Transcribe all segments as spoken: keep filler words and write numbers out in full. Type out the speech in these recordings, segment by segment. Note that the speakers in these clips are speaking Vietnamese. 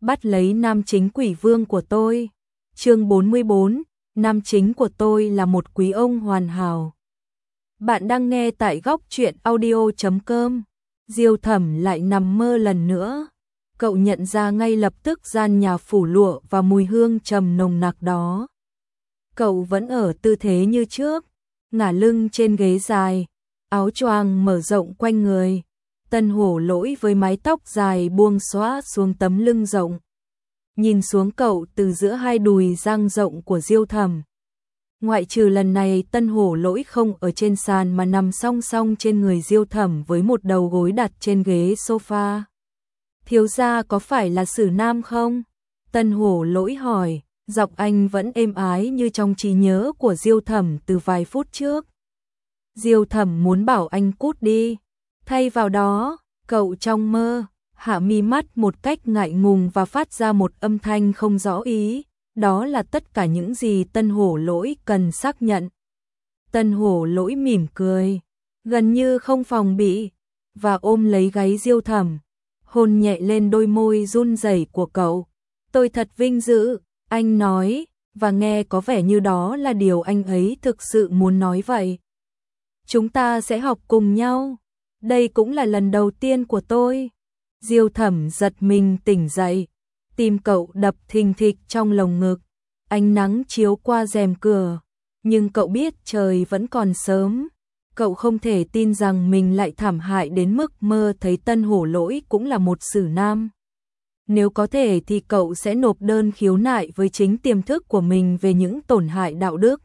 bắt lấy nam chính quỷ vương của tôi. Chương bốn mươi bốn, nam chính của tôi là một quý ông hoàn hảo. Bạn đang nghe tại góc truyện audio chấm com. Diêu Thẩm lại nằm mơ lần nữa. Cậu nhận ra ngay lập tức gian nhà phủ lụa và mùi hương trầm nồng nặc đó. Cậu vẫn ở tư thế như trước, ngả lưng trên ghế dài, áo choàng mở rộng quanh người. Tân Hổ Lỗi với mái tóc dài buông xõa xuống tấm lưng rộng, nhìn xuống cậu từ giữa hai đùi dang rộng của Diêu Thẩm. Ngoại trừ lần này Tân Hổ Lỗi không ở trên sàn mà nằm song song trên người Diêu Thẩm với một đầu gối đặt trên ghế sofa. Thiếu gia có phải là Sử Nam không? Tân Hổ Lỗi hỏi, giọng anh vẫn êm ái như trong trí nhớ của Diêu Thẩm từ vài phút trước. Diêu Thẩm muốn bảo anh cút đi. Thay vào đó, cậu trong mơ, hạ mi mắt một cách ngại ngùng và phát ra một âm thanh không rõ ý. Đó là tất cả những gì Tân Hổ Lỗi cần xác nhận. Tân Hổ Lỗi mỉm cười, gần như không phòng bị, và ôm lấy gáy Diêu Thẩm, hôn nhẹ lên đôi môi run rẩy của cậu. Tôi thật vinh dự, anh nói, và nghe có vẻ như đó là điều anh ấy thực sự muốn nói vậy. Chúng ta sẽ học cùng nhau. Đây cũng là lần đầu tiên của tôi. Diêu Thẩm giật mình tỉnh dậy, tim cậu đập thình thịch trong lồng ngực. Ánh nắng chiếu qua rèm cửa, nhưng cậu biết trời vẫn còn sớm. Cậu không thể tin rằng mình lại thảm hại đến mức mơ thấy Tân Hổ Lỗi cũng là một Sử Nam. Nếu có thể thì cậu sẽ nộp đơn khiếu nại với chính tiềm thức của mình về những tổn hại đạo đức.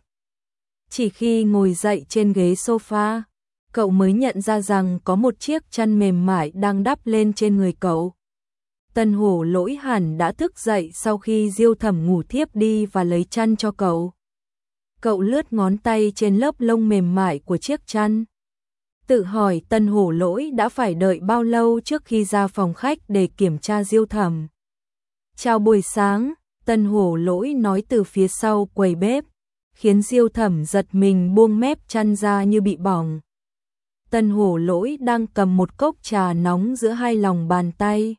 Chỉ khi ngồi dậy trên ghế sofa, cậu mới nhận ra rằng có một chiếc chăn mềm mại đang đắp lên trên người cậu. Tân Hổ Lỗi hẳn đã thức dậy sau khi Diêu Thẩm ngủ thiếp đi và lấy chăn cho cậu. Cậu lướt ngón tay trên lớp lông mềm mại của chiếc chăn. Tự hỏi Tân Hổ Lỗi đã phải đợi bao lâu trước khi ra phòng khách để kiểm tra Diêu Thẩm. Chào buổi sáng, Tân Hổ Lỗi nói từ phía sau quầy bếp, khiến Diêu Thẩm giật mình buông mép chăn ra như bị bỏng. Tân Hổ Lỗi đang cầm một cốc trà nóng giữa hai lòng bàn tay.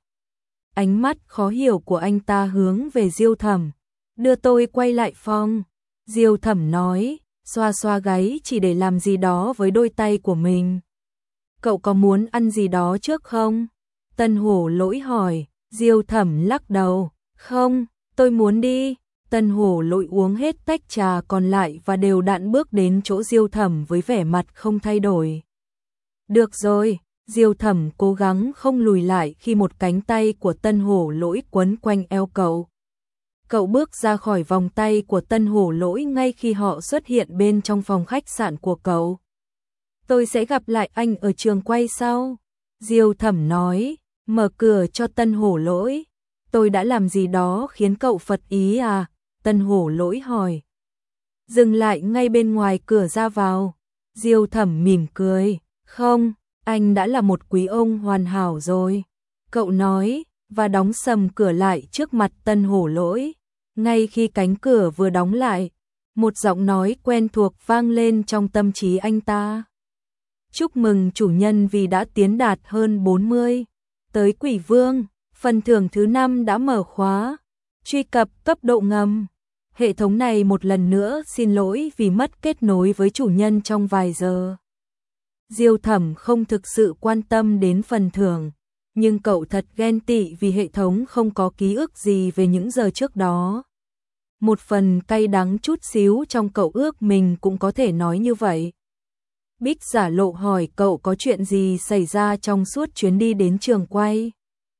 Ánh mắt khó hiểu của anh ta hướng về Diêu Thẩm. Đưa tôi quay lại phòng. Diêu Thẩm nói, xoa xoa gáy chỉ để làm gì đó với đôi tay của mình. Cậu có muốn ăn gì đó trước không? Tân Hổ Lỗi hỏi. Diêu Thẩm lắc đầu. Không, tôi muốn đi. Tân Hổ Lỗi uống hết tách trà còn lại và đều đặn bước đến chỗ Diêu Thẩm với vẻ mặt không thay đổi. Được rồi. Diêu Thẩm cố gắng không lùi lại khi một cánh tay của Tân Hổ Lỗi quấn quanh eo cậu. Cậu bước ra khỏi vòng tay của Tân Hổ Lỗi ngay khi họ xuất hiện bên trong phòng khách sạn của cậu. Tôi sẽ gặp lại anh ở trường quay sau. Diêu Thẩm nói, mở cửa cho Tân Hổ Lỗi. Tôi đã làm gì đó khiến cậu phật ý à? Tân Hổ Lỗi hỏi. Dừng lại ngay bên ngoài cửa ra vào. Diêu Thẩm mỉm cười. Không. Anh đã là một quý ông hoàn hảo rồi. Cậu nói, và đóng sầm cửa lại trước mặt Tân Hổ Lỗi. Ngay khi cánh cửa vừa đóng lại, một giọng nói quen thuộc vang lên trong tâm trí anh ta. Chúc mừng chủ nhân vì đã tiến đạt hơn bốn mươi. Tới Quỷ Vương, phần thưởng thứ năm đã mở khóa. Truy cập cấp độ ngầm. Hệ thống này một lần nữa xin lỗi vì mất kết nối với chủ nhân trong vài giờ. Diêu Thẩm không thực sự quan tâm đến phần thưởng, nhưng cậu thật ghen tị vì hệ thống không có ký ức gì về những giờ trước đó. Một phần cay đắng chút xíu trong cậu ước mình cũng có thể nói như vậy. Bích giả lộ hỏi cậu có chuyện gì xảy ra trong suốt chuyến đi đến trường quay.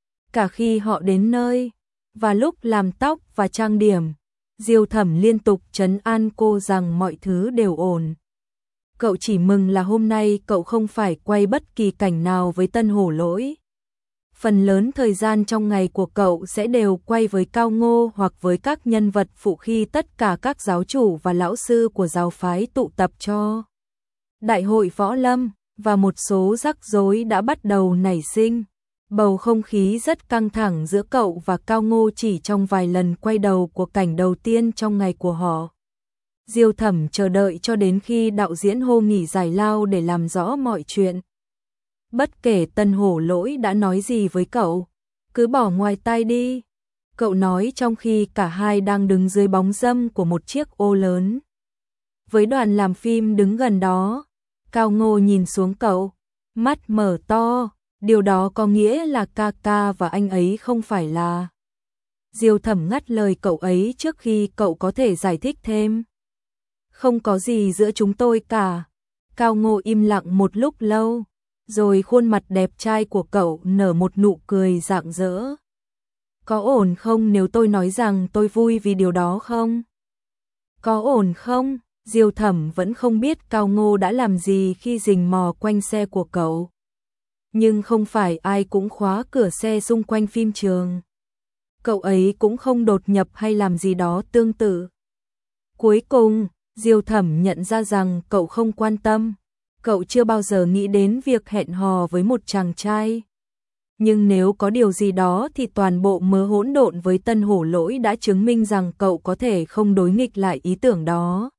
Cả khi họ đến nơi, và lúc làm tóc và trang điểm, Diêu Thẩm liên tục trấn an cô rằng mọi thứ đều ổn. Cậu chỉ mừng là hôm nay cậu không phải quay bất kỳ cảnh nào với Tân Hổ Lỗi. Phần lớn thời gian trong ngày của cậu sẽ đều quay với Cao Ngô hoặc với các nhân vật phụ khi tất cả các giáo chủ và lão sư của giáo phái tụ tập cho Đại hội Võ Lâm, và một số rắc rối đã bắt đầu nảy sinh. Bầu không khí rất căng thẳng giữa cậu và Cao Ngô chỉ trong vài lần quay đầu của cảnh đầu tiên trong ngày của họ. Diêu Thẩm chờ đợi cho đến khi đạo diễn hô nghỉ giải lao để làm rõ mọi chuyện. Bất kể Tân Hổ Lỗi đã nói gì với cậu, cứ bỏ ngoài tai đi. Cậu nói trong khi cả hai đang đứng dưới bóng râm của một chiếc ô lớn. Với đoàn làm phim đứng gần đó, Cao Ngô nhìn xuống cậu, mắt mở to, điều đó có nghĩa là ca ca và anh ấy không phải là... Diêu Thẩm ngắt lời cậu ấy trước khi cậu có thể giải thích thêm. Không có gì giữa chúng tôi cả. Cao Ngô im lặng một lúc lâu, rồi khuôn mặt đẹp trai của cậu nở một nụ cười rạng rỡ. Có ổn không nếu tôi nói rằng tôi vui vì điều đó không? Có ổn không? Diêu Thẩm vẫn không biết Cao Ngô đã làm gì khi rình mò quanh xe của cậu. Nhưng không phải ai cũng khóa cửa xe xung quanh phim trường. Cậu ấy cũng không đột nhập hay làm gì đó tương tự. Cuối cùng, Diêu Thẩm nhận ra rằng cậu không quan tâm. Cậu chưa bao giờ nghĩ đến việc hẹn hò với một chàng trai. Nhưng nếu có điều gì đó thì toàn bộ mớ hỗn độn với Tân Hổ Lỗi đã chứng minh rằng cậu có thể không đối nghịch lại ý tưởng đó.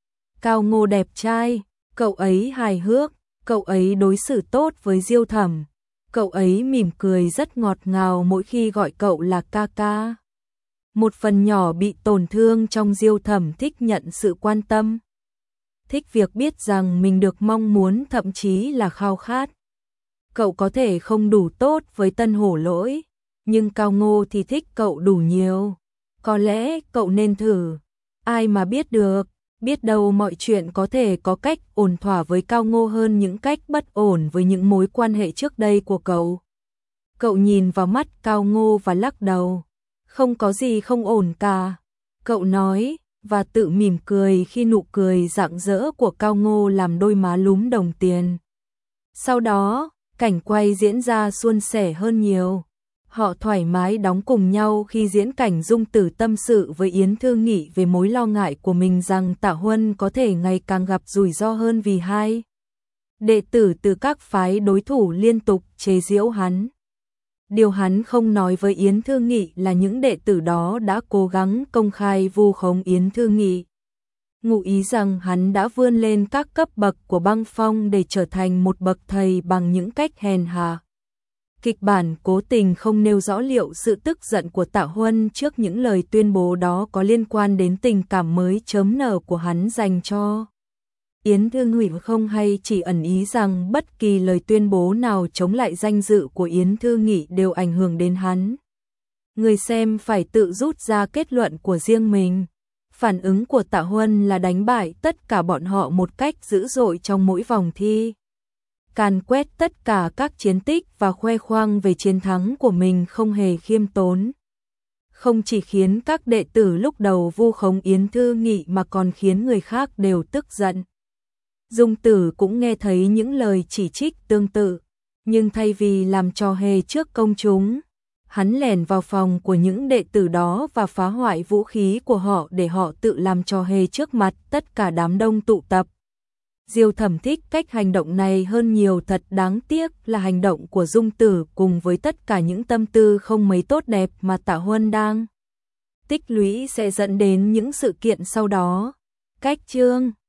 Cao Ngô đẹp trai, cậu ấy hài hước, cậu ấy đối xử tốt với Diêu Thẩm. Cậu ấy mỉm cười rất ngọt ngào mỗi khi gọi cậu là ca ca. Một phần nhỏ bị tổn thương trong Diêu Thẩm thích nhận sự quan tâm. Thích việc biết rằng mình được mong muốn, thậm chí là khao khát. Cậu có thể không đủ tốt với Tân Hổ Lỗi, nhưng Cao Ngô thì thích cậu đủ nhiều. Có lẽ cậu nên thử. Ai mà biết được, biết đâu mọi chuyện có thể có cách ổn thỏa với Cao Ngô hơn những cách bất ổn với những mối quan hệ trước đây của cậu. Cậu nhìn vào mắt Cao Ngô và lắc đầu. Không có gì không ổn cả. Cậu nói, và tự mỉm cười khi nụ cười rạng rỡ của Cao Ngô làm đôi má lúm đồng tiền. Sau đó, cảnh quay diễn ra suôn sẻ hơn nhiều. Họ thoải mái đóng cùng nhau khi diễn cảnh Dung Tử tâm sự với Yến Thư Nghị về mối lo ngại của mình rằng Tạ Huân có thể ngày càng gặp rủi ro hơn vì hai đệ tử từ các phái đối thủ liên tục chế giễu hắn. Điều hắn không nói với Yến Thư Nghị là những đệ tử đó đã cố gắng công khai vu khống Yến Thư Nghị. Ngụ ý rằng hắn đã vươn lên các cấp bậc của băng phong để trở thành một bậc thầy bằng những cách hèn hạ. Kịch bản cố tình không nêu rõ liệu sự tức giận của Tạ Huân trước những lời tuyên bố đó có liên quan đến tình cảm mới chớm nở của hắn dành cho Yến Thư Nghị không, hay chỉ ẩn ý rằng bất kỳ lời tuyên bố nào chống lại danh dự của Yến Thư Nghị đều ảnh hưởng đến hắn. Người xem phải tự rút ra kết luận của riêng mình. Phản ứng của Tạ Huân là đánh bại tất cả bọn họ một cách dữ dội trong mỗi vòng thi. Càn quét tất cả các chiến tích và khoe khoang về chiến thắng của mình không hề khiêm tốn. Không chỉ khiến các đệ tử lúc đầu vu khống Yến Thư Nghị mà còn khiến người khác đều tức giận. Dung Tử cũng nghe thấy những lời chỉ trích tương tự, nhưng thay vì làm trò hề trước công chúng, hắn lẻn vào phòng của những đệ tử đó và phá hoại vũ khí của họ để họ tự làm trò hề trước mặt tất cả đám đông tụ tập. Diêu Thẩm thích cách hành động này hơn nhiều, thật đáng tiếc là hành động của Dung Tử cùng với tất cả những tâm tư không mấy tốt đẹp mà Tạ Huân đang tích lũy sẽ dẫn đến những sự kiện sau đó. Cách chương